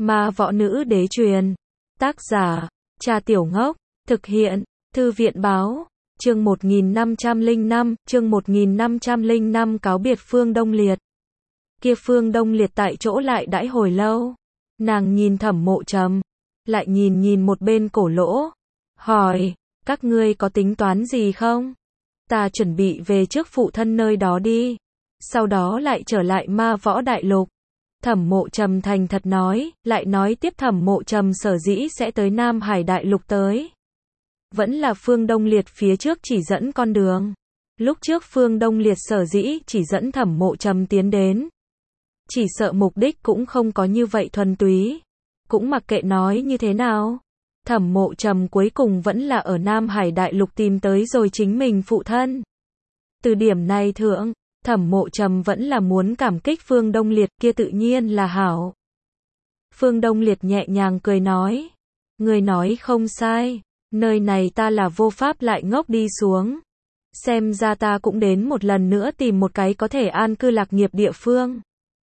Ma võ nữ đế truyền. Tác giả, Trà Tiểu Ngốc. Thực hiện, Thư viện báo. Chương 1505, cáo biệt Phương Đông Liệt. Kia Phương Đông Liệt tại chỗ lại đãi hồi lâu. Nàng nhìn Thẩm Mộ Trầm, lại nhìn một bên Cổ Lỗ, hỏi, các ngươi có tính toán gì không? Ta chuẩn bị về trước phụ thân nơi đó đi, sau đó lại trở lại Ma Võ Đại Lục. Thẩm Mộ Trầm thành thật nói, lại nói tiếp Thẩm Mộ Trầm sở dĩ sẽ tới Nam Hải Đại Lục tới. Vẫn là Phương Đông Liệt phía trước chỉ dẫn con đường. Lúc trước Phương Đông Liệt sở dĩ chỉ dẫn Thẩm Mộ Trầm tiến đến. Chỉ sợ mục đích cũng không có như vậy thuần túy. Cũng mặc kệ nói như thế nào. Thẩm Mộ Trầm cuối cùng vẫn là ở Nam Hải Đại Lục tìm tới rồi chính mình phụ thân. Từ điểm này thượng, Thẩm Mộ Trầm vẫn là muốn cảm kích Phương Đông Liệt, kia tự nhiên là hảo. Phương Đông Liệt nhẹ nhàng cười nói. Người nói không sai, nơi này ta là vô pháp lại ngốc đi xuống. Xem ra ta cũng đến một lần nữa tìm một cái có thể an cư lạc nghiệp địa phương.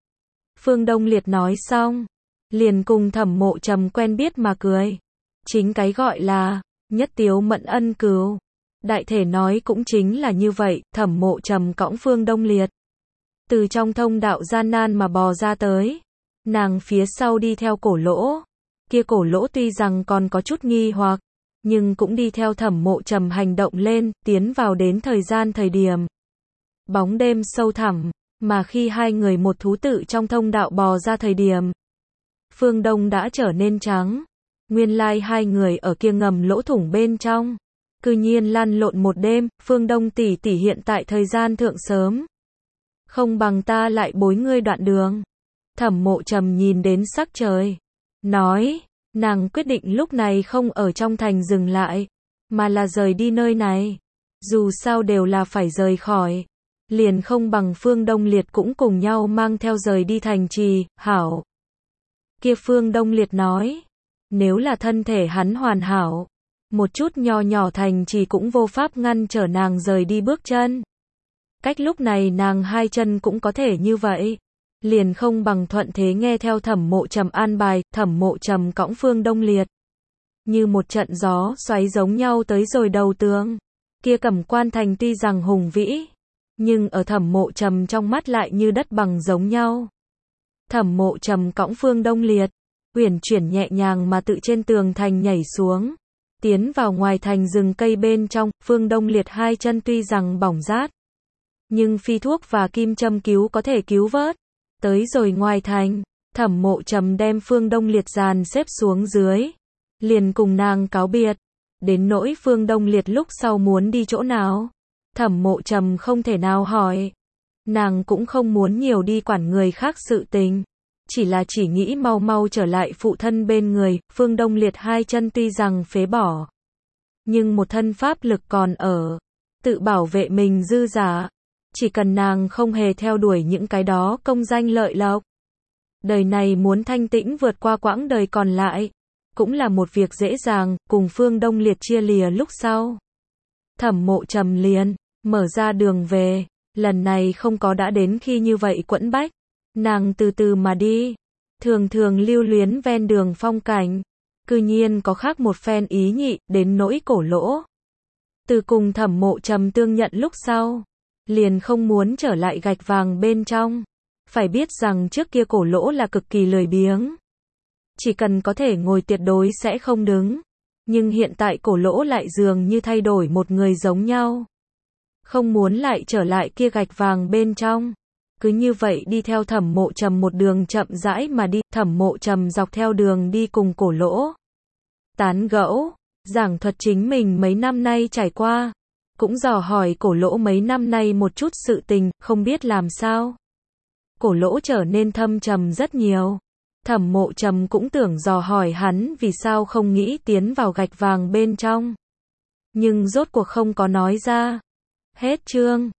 Phương Đông Liệt nói xong, liền cùng Thẩm Mộ Trầm quen biết mà cười. Chính cái gọi là nhất tiếu mận ân cứu. Đại thể nói cũng chính là như vậy. Thẩm Mộ Trầm cõng Phương Đông Liệt từ trong thông đạo gian nan mà bò ra tới. Nàng phía sau đi theo Cổ Lỗ. Kia Cổ Lỗ tuy rằng còn có chút nghi hoặc, nhưng cũng đi theo Thẩm Mộ Trầm hành động lên, tiến vào đến thời điểm. Bóng đêm sâu thẳm, mà khi hai người một thú tự trong thông đạo bò ra thời điểm, phương đông đã trở nên trắng. Nguyên lai hai người ở kia ngầm lỗ thủng bên trong, cư nhiên lăn lộn một đêm. Phương Đông tỷ tỷ hiện tại thời gian thượng sớm, không bằng ta lại bối ngươi đoạn đường. Thẩm Mộ Trầm nhìn đến sắc trời, nói, nàng quyết định lúc này không ở trong thành dừng lại, mà là rời đi nơi này. Dù sao đều là phải rời khỏi, liền không bằng Phương Đông Liệt cũng cùng nhau mang theo rời đi thành trì, hảo. Kia Phương Đông Liệt nói, nếu là thân thể hắn hoàn hảo, một chút nho nhỏ thành trì cũng vô pháp ngăn trở nàng rời đi bước chân. Cách lúc này nàng hai chân cũng có thể như vậy, liền không bằng thuận thế nghe theo Thẩm Mộ Trầm an bài. Thẩm Mộ Trầm cõng Phương Đông Liệt như một trận gió xoáy giống nhau tới rồi đầu tường. Kia Cẩm Quan thành tuy rằng hùng vĩ, nhưng ở Thẩm Mộ Trầm trong mắt lại như đất bằng giống nhau. Thẩm Mộ Trầm cõng Phương Đông Liệt, uyển chuyển nhẹ nhàng mà tự trên tường thành nhảy xuống, tiến vào ngoài thành rừng cây bên trong. Phương Đông Liệt hai chân tuy rằng bỏng rát, nhưng phi thuốc và kim châm cứu có thể cứu vớt. Tới rồi ngoài thành, Thẩm Mộ Trầm đem Phương Đông Liệt dàn xếp xuống dưới, liền cùng nàng cáo biệt. Đến nỗi Phương Đông Liệt lúc sau muốn đi chỗ nào, Thẩm Mộ Trầm không thể nào hỏi. Nàng cũng không muốn nhiều đi quản người khác sự tình, chỉ nghĩ mau mau trở lại phụ thân bên người. Phương Đông Liệt hai chân tuy rằng phế bỏ, nhưng một thân pháp lực còn ở, tự bảo vệ mình dư giả. Chỉ cần nàng không hề theo đuổi những cái đó công danh lợi lộc, đời này muốn thanh tĩnh vượt qua quãng đời còn lại, cũng là một việc dễ dàng. Cùng Phương Đông Liệt chia lìa lúc sau, Thẩm Mộ Trầm liền mở ra đường về. Lần này không có đã đến khi như vậy quẫn bách, nàng từ từ mà đi, thường thường lưu luyến ven đường phong cảnh, cư nhiên có khác một phen ý nhị. Đến nỗi Cổ Lỗ, từ cùng Thẩm Mộ Trầm tương nhận lúc sau, liền không muốn trở lại gạch vàng bên trong. Phải biết rằng trước kia Cổ Lỗ là cực kỳ lười biếng, chỉ cần có thể ngồi tuyệt đối sẽ không đứng. Nhưng hiện tại Cổ Lỗ lại dường như thay đổi một người giống nhau, không muốn lại trở lại kia gạch vàng bên trong. Cứ như vậy đi theo Thẩm Mộ Trầm một đường chậm rãi mà đi. Thẩm Mộ Trầm dọc theo đường đi cùng Cổ Lỗ tán gẫu, giảng thuật chính mình mấy năm nay trải qua, cũng dò hỏi Cổ Lỗ mấy năm nay một chút sự tình, không biết làm sao. Cổ Lỗ trở nên thâm trầm rất nhiều. Thẩm Mộ Trầm cũng tưởng dò hỏi hắn vì sao không nghĩ tiến vào gạch vàng bên trong, nhưng rốt cuộc không có nói ra. Hết chương.